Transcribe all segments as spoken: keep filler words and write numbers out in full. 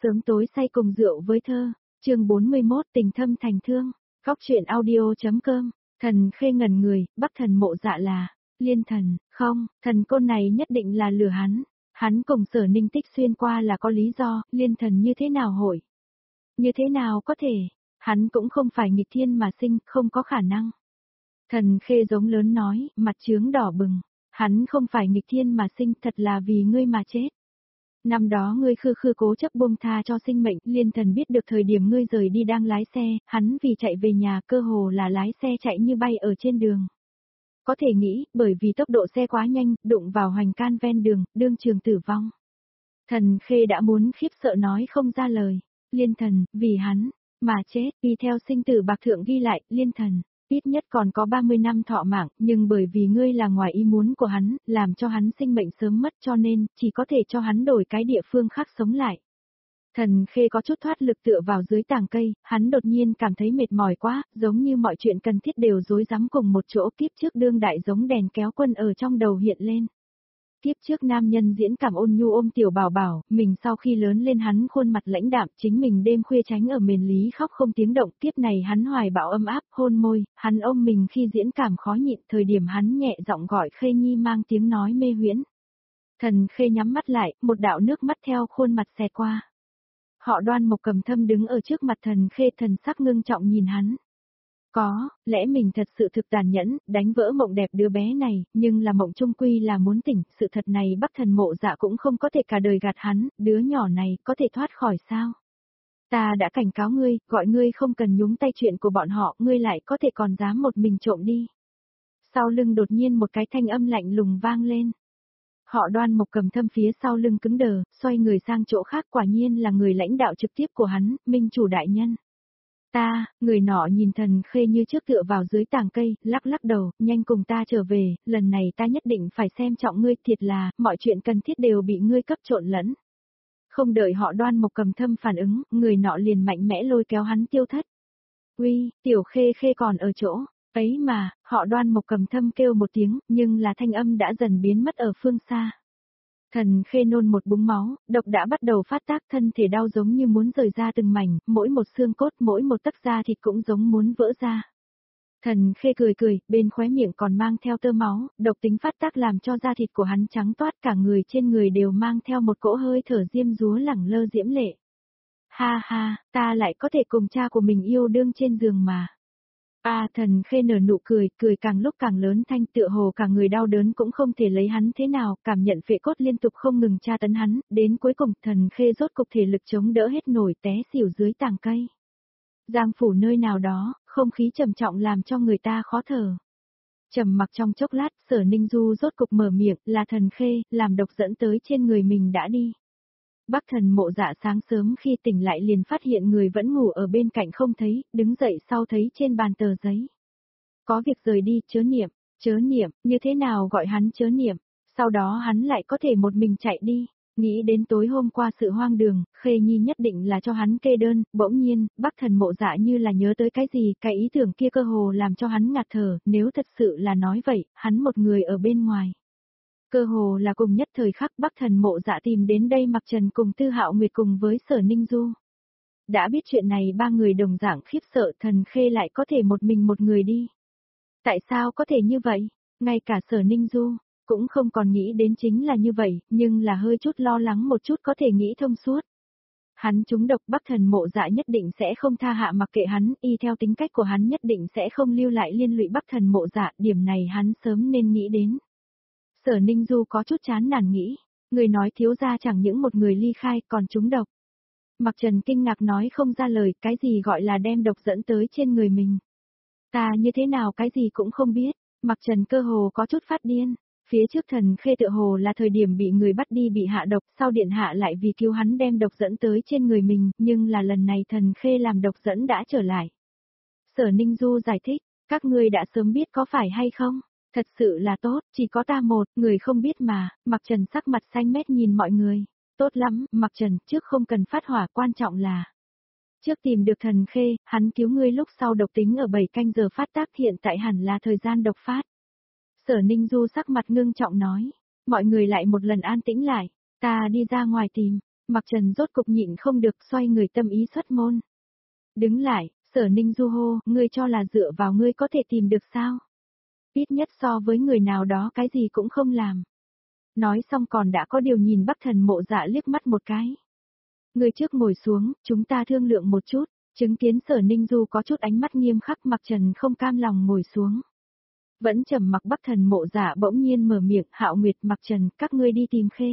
Sớm tối say cùng rượu với thơ, chương bốn mươi mốt tình thâm thành thương, góc truyện audio.com, Thần Khê ngẩn người, Bắc Thần Mộ Dạ là, Liên Thần, không, thần côn này nhất định là lừa hắn, hắn cùng Sở Ninh Tích xuyên qua là có lý do, Liên Thần như thế nào hội? Như thế nào có thể, hắn cũng không phải nghịch thiên mà sinh, không có khả năng. Thần Khê giống lớn nói, mặt trướng đỏ bừng, hắn không phải nghịch thiên mà sinh, thật là vì ngươi mà chết. Năm đó ngươi khư khư cố chấp buông tha cho sinh mệnh, Liên Thần biết được thời điểm ngươi rời đi đang lái xe, hắn vì chạy về nhà cơ hồ là lái xe chạy như bay ở trên đường. Có thể nghĩ, bởi vì tốc độ xe quá nhanh, đụng vào hoành can ven đường, đương trường tử vong. Thần Khê đã muốn khiếp sợ nói không ra lời, Liên Thần, vì hắn, mà chết, vì theo sinh tử bạc thượng ghi lại, Liên Thần. Ít nhất còn có ba mươi năm thọ mạng, nhưng bởi vì ngươi là ngoài ý muốn của hắn, làm cho hắn sinh mệnh sớm mất cho nên, chỉ có thể cho hắn đổi cái địa phương khác sống lại. Thần Khê có chút thoát lực tựa vào dưới tàng cây, hắn đột nhiên cảm thấy mệt mỏi quá, giống như mọi chuyện cần thiết đều rối rắm cùng một chỗ, kiếp trước đương đại giống đèn kéo quân ở trong đầu hiện lên. Kiếp trước nam nhân diễn cảm ôn nhu ôm tiểu bảo bảo, mình sau khi lớn lên hắn khuôn mặt lãnh đạm, chính mình đêm khuya tránh ở mền lý khóc không tiếng động, tiếp này hắn hoài bão ấm áp, hôn môi, hắn ôm mình khi diễn cảm khó nhịn, thời điểm hắn nhẹ giọng gọi Khê Nhi mang tiếng nói mê huyễn. Thần Khê nhắm mắt lại, một đạo nước mắt theo khuôn mặt xẹt qua. Họ Đoan Mộc Cầm Thâm đứng ở trước mặt Thần Khê, thần sắc ngưng trọng nhìn hắn. Có, lẽ mình thật sự thực tàn nhẫn, đánh vỡ mộng đẹp đứa bé này, nhưng là mộng trung quy là muốn tỉnh, sự thật này Bắc Thần Mộ Dạ cũng không có thể cả đời gạt hắn, đứa nhỏ này có thể thoát khỏi sao? Ta đã cảnh cáo ngươi, gọi ngươi không cần nhúng tay chuyện của bọn họ, ngươi lại có thể còn dám một mình trộm đi. Sau lưng đột nhiên một cái thanh âm lạnh lùng vang lên. Họ Đoan Mộc Cầm Thâm phía sau lưng cứng đờ, xoay người sang chỗ khác, quả nhiên là người lãnh đạo trực tiếp của hắn, Minh Chủ đại nhân. Ta, người nọ nhìn Thần Khê như trước tựa vào dưới tàng cây, lắc lắc đầu, nhanh cùng ta trở về, lần này ta nhất định phải xem trọng ngươi, thiệt là, mọi chuyện cần thiết đều bị ngươi cấp trộn lẫn. Không đợi họ Đoan Mộc Cầm Thâm phản ứng, người nọ liền mạnh mẽ lôi kéo hắn tiêu thất. Uy, tiểu Khê Khê còn ở chỗ, ấy mà, họ Đoan Mộc Cầm Thâm kêu một tiếng, nhưng là thanh âm đã dần biến mất ở phương xa. Thần Khê nôn một búng máu, độc đã bắt đầu phát tác, thân thể đau giống như muốn rời ra từng mảnh, mỗi một xương cốt, mỗi một tấc da thịt cũng giống muốn vỡ ra. Thần Khê cười cười, bên khóe miệng còn mang theo tơ máu, độc tính phát tác làm cho da thịt của hắn trắng toát, cả người trên người đều mang theo một cỗ hơi thở diêm dúa lẳng lơ diễm lệ. Ha ha, ta lại có thể cùng cha của mình yêu đương trên giường mà. À, Thần Khê nở nụ cười, cười càng lúc càng lớn thanh, tựa hồ cả người đau đớn cũng không thể lấy hắn thế nào, cảm nhận phệ cốt liên tục không ngừng tra tấn hắn, đến cuối cùng Thần Khê rốt cục thể lực chống đỡ hết nổi, té xỉu dưới tàng cây. Giang phủ nơi nào đó, không khí trầm trọng làm cho người ta khó thở. Trầm mặc trong chốc lát, Sở Ninh Du rốt cục mở miệng, là Thần Khê, làm độc dẫn tới trên người mình đã đi. Bắc Thần Mộ Dạ sáng sớm khi tỉnh lại liền phát hiện người vẫn ngủ ở bên cạnh không thấy, đứng dậy sau thấy trên bàn tờ giấy. Có việc rời đi, chớ niệm, chớ niệm, như thế nào gọi hắn chớ niệm, sau đó hắn lại có thể một mình chạy đi. Nghĩ đến tối hôm qua sự hoang đường, Khê Nhi nhất định là cho hắn kê đơn, bỗng nhiên, Bắc Thần Mộ Dạ như là nhớ tới cái gì, cái ý tưởng kia cơ hồ làm cho hắn ngạt thở, nếu thật sự là nói vậy, hắn một người ở bên ngoài. Cơ hồ là cùng nhất thời khắc Bắc Thần Mộ Dạ tìm đến đây Mặc Trần cùng Tư Hạo Nguyệt cùng với Sở Ninh Du. Đã biết chuyện này ba người đồng dạng khiếp sợ, Thần Khê lại có thể một mình một người đi. Tại sao có thể như vậy? Ngay cả Sở Ninh Du cũng không còn nghĩ đến chính là như vậy, nhưng là hơi chút lo lắng một chút có thể nghĩ thông suốt. Hắn trúng độc, Bắc Thần Mộ Dạ nhất định sẽ không tha hạ mặc kệ hắn, y theo tính cách của hắn nhất định sẽ không lưu lại liên lụy Bắc Thần Mộ Dạ, điểm này hắn sớm nên nghĩ đến. Sở Ninh Du có chút chán nản nghĩ, người nói thiếu gia chẳng những một người ly khai còn trúng độc. Mặc Trần kinh ngạc nói không ra lời, cái gì gọi là đem độc dẫn tới trên người mình. Ta như thế nào cái gì cũng không biết, Mặc Trần cơ hồ có chút phát điên. Phía trước Thần Khê tựa hồ là thời điểm bị người bắt đi bị hạ độc, sau điện hạ lại vì cứu hắn đem độc dẫn tới trên người mình, nhưng là lần này Thần Khê làm độc dẫn đã trở lại. Sở Ninh Du giải thích, các ngươi đã sớm biết có phải hay không? Thật sự là tốt, chỉ có ta một, người không biết mà, Mặc Trần sắc mặt xanh mét nhìn mọi người. Tốt lắm, Mặc Trần, trước không cần phát hỏa, quan trọng là trước tìm được Thần Khê, hắn cứu ngươi lúc sau độc tính ở bảy canh giờ phát tác, hiện tại hẳn là thời gian độc phát. Sở Ninh Du sắc mặt ngưng trọng nói, mọi người lại một lần an tĩnh lại, ta đi ra ngoài tìm, Mặc Trần rốt cục nhịn không được xoay người tâm ý xuất môn. Đứng lại, Sở Ninh Du hô, ngươi cho là dựa vào ngươi có thể tìm được sao? Ít nhất so với người nào đó cái gì cũng không làm. Nói xong còn đã có điều nhìn Bắc Thần Mộ Dạ liếc mắt một cái. Ngươi trước ngồi xuống, chúng ta thương lượng một chút. Chứng kiến Sở Ninh Du có chút ánh mắt nghiêm khắc, Mặc Trần không cam lòng ngồi xuống. Vẫn trầm mặc Bắc Thần Mộ Dạ bỗng nhiên mở miệng, Hạo Nguyệt, Mặc Trần, các ngươi đi tìm Khê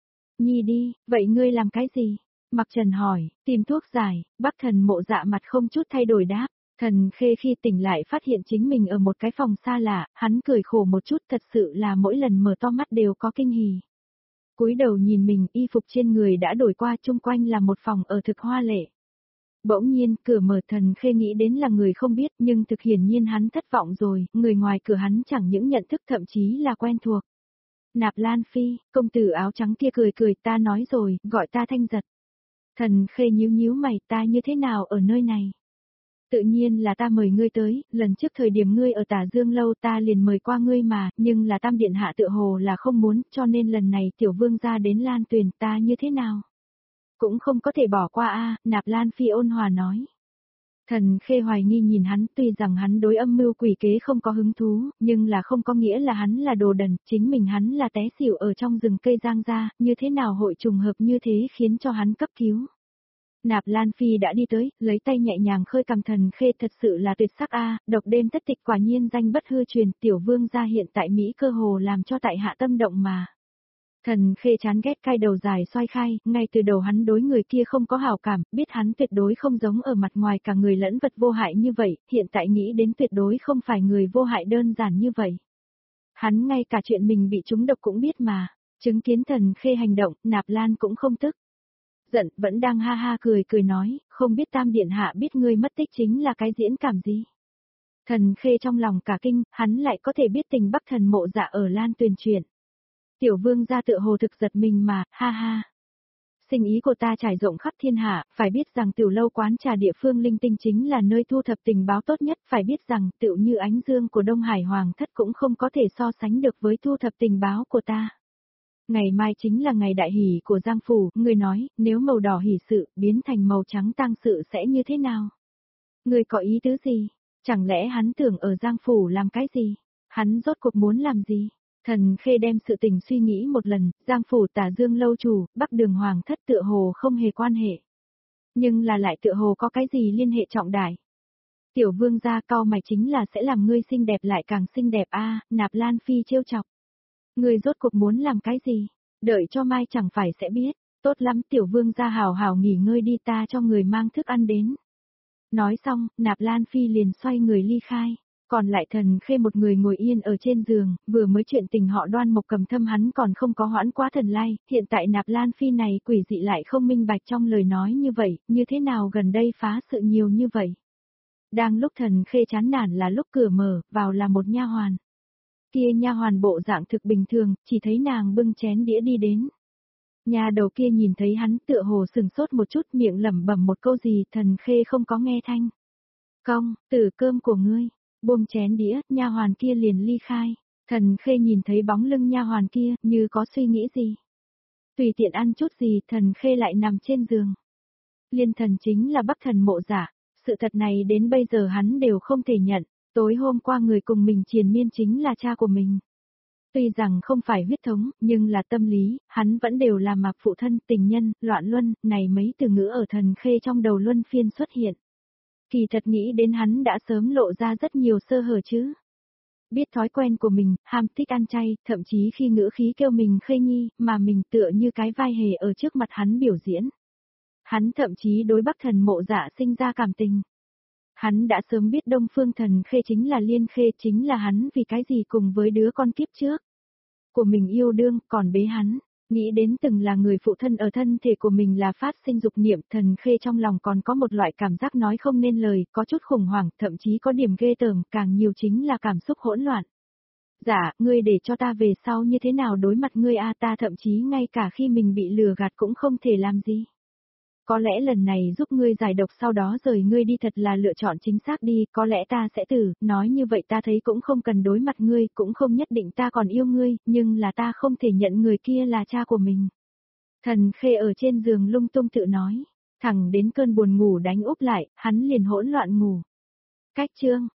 Nhi đi, vậy ngươi làm cái gì? Mặc Trần hỏi, tìm thuốc giải. Bắc Thần Mộ Dạ mặt không chút thay đổi đáp. Thần Khê khi tỉnh lại phát hiện chính mình ở một cái phòng xa lạ, hắn cười khổ một chút, thật sự là mỗi lần mở to mắt đều có kinh hỉ. Cúi đầu nhìn mình, y phục trên người đã đổi qua, chung quanh là một phòng ở thực hoa lệ. Bỗng nhiên, cửa mở, Thần Khê nghĩ đến là người không biết, nhưng thực hiển nhiên hắn thất vọng rồi, người ngoài cửa hắn chẳng những nhận thức thậm chí là quen thuộc. Nạp Lan Phi, công tử áo trắng kia cười cười, ta nói rồi, gọi ta Thanh Giật. Thần Khê nhíu nhíu mày, ta như thế nào ở nơi này? Tự nhiên là ta mời ngươi tới, lần trước thời điểm ngươi ở Tả Dương Lâu ta liền mời qua ngươi mà, nhưng là Tam Điện Hạ tựa hồ là không muốn, cho nên lần này tiểu vương gia đến Lan Tuyền, ta như thế nào? Cũng không có thể bỏ qua a. Nạp Lan Phi ôn hòa nói. Thần Khê hoài nghi nhìn hắn, tuy rằng hắn đối âm mưu quỷ kế không có hứng thú, nhưng là không có nghĩa là hắn là đồ đần, chính mình hắn là té xỉu ở trong rừng cây giang gia, như thế nào hội trùng hợp như thế khiến cho hắn cấp cứu. Nạp Lan Phi đã đi tới, lấy tay nhẹ nhàng khơi cằm. Thần Khê thật sự là tuyệt sắc a, độc đêm thất tịch quả nhiên danh bất hư truyền, tiểu vương gia hiện tại Mỹ cơ hồ làm cho tại hạ tâm động mà. Thần Khê chán ghét cai đầu dài xoay khai, ngay từ đầu hắn đối người kia không có hảo cảm, biết hắn tuyệt đối không giống ở mặt ngoài cả người lẫn vật vô hại như vậy, hiện tại nghĩ đến tuyệt đối không phải người vô hại đơn giản như vậy. Hắn ngay cả chuyện mình bị trúng độc cũng biết mà, chứng kiến Thần Khê hành động, Nạp Lan cũng không tức giận, vẫn đang ha ha cười cười nói, không biết Tam Điện Hạ biết ngươi mất tích chính là cái diễn cảm gì. Thần Khê trong lòng cả kinh, hắn lại có thể biết tình Bắc Thần Mộ Dạ ở Lan Tuyền chuyện. Tiểu vương gia tựa hồ thực giật mình mà, ha ha. Sinh ý của ta trải rộng khắp thiên hạ, phải biết rằng tiểu lâu quán trà địa phương linh tinh chính là nơi thu thập tình báo tốt nhất, phải biết rằng tựu như ánh dương của Đông Hải Hoàng thất cũng không có thể so sánh được với thu thập tình báo của ta. Ngày mai chính là ngày đại hỷ của Giang Phủ, người nói, nếu màu đỏ hỷ sự, biến thành màu trắng tang sự sẽ như thế nào? Người có ý tứ gì? Chẳng lẽ hắn tưởng ở Giang Phủ làm cái gì? Hắn rốt cuộc muốn làm gì? Thần Khê đem sự tình suy nghĩ một lần, Giang Phủ Tả Dương Lâu chủ, Bắc Đường Hoàng thất tựa hồ không hề quan hệ. Nhưng là lại tựa hồ có cái gì liên hệ trọng đại. Tiểu vương gia cau mày chính là sẽ làm ngươi xinh đẹp lại càng xinh đẹp a. Nạp Lan Phi trêu chọc. Ngươi rốt cuộc muốn làm cái gì? Đợi cho mai chẳng phải sẽ biết. Tốt lắm, tiểu vương gia hào hào nghỉ ngơi đi, ta cho người mang thức ăn đến. Nói xong, Nạp Lan Phi liền xoay người ly khai. Còn lại Thần Khê một người ngồi yên ở trên giường, vừa mới chuyện tình họ Đoan Mộc Cầm thâm hắn còn không có hoãn quá thần lai, hiện tại Nạp Lan Phi này quỷ dị lại không minh bạch trong lời nói như vậy, như thế nào gần đây phá sự nhiều như vậy. Đang lúc Thần Khê chán nản là lúc cửa mở, vào là một nha hoàn. Kia nha hoàn bộ dạng thực bình thường, chỉ thấy nàng bưng chén đĩa đi đến. Nhà đầu kia nhìn thấy hắn tựa hồ sừng sốt một chút, miệng lẩm bẩm một câu gì, Thần Khê không có nghe thanh. Công, tử cơm của ngươi. Buông chén đĩa, nha hoàn kia liền ly khai. Thần Khê nhìn thấy bóng lưng nha hoàn kia, như có suy nghĩ gì. Tùy tiện ăn chút gì, Thần Khê lại nằm trên giường. Liên Thần chính là Bắc Thần Mộ Dạ, sự thật này đến bây giờ hắn đều không thể nhận. Tối hôm qua người cùng mình triền miên chính là cha của mình. Tuy rằng không phải huyết thống, nhưng là tâm lý, hắn vẫn đều là mạc phụ thân, tình nhân, loạn luân, này mấy từ ngữ ở Thần Khê trong đầu luân phiên xuất hiện. Kỳ thật nghĩ đến hắn đã sớm lộ ra rất nhiều sơ hở chứ. Biết thói quen của mình, ham thích ăn chay, thậm chí khi ngữ khí kêu mình Khê Nhi, mà mình tựa như cái vai hề ở trước mặt hắn biểu diễn. Hắn thậm chí đối Bắc Thần Mộ Dạ sinh ra cảm tình. Hắn đã sớm biết Đông Phương Thần Khê chính là Liên Khê, chính là hắn vì cái gì cùng với đứa con kiếp trước của mình yêu đương, còn bế hắn. Nghĩ đến từng là người phụ thân ở thân thể của mình là phát sinh dục niệm, Thần Khê trong lòng còn có một loại cảm giác nói không nên lời, có chút khủng hoảng, thậm chí có điểm ghê tởm, càng nhiều chính là cảm xúc hỗn loạn. Dạ, ngươi để cho ta về sau như thế nào đối mặt ngươi a, ta thậm chí ngay cả khi mình bị lừa gạt cũng không thể làm gì. Có lẽ lần này giúp ngươi giải độc sau đó rời ngươi đi thật là lựa chọn chính xác đi, có lẽ ta sẽ tử, nói như vậy ta thấy cũng không cần đối mặt ngươi, cũng không nhất định ta còn yêu ngươi, nhưng là ta không thể nhận người kia là cha của mình. Thần Khê ở trên giường lung tung tự nói, thẳng đến cơn buồn ngủ đánh úp lại, hắn liền hỗn loạn ngủ. Cách chương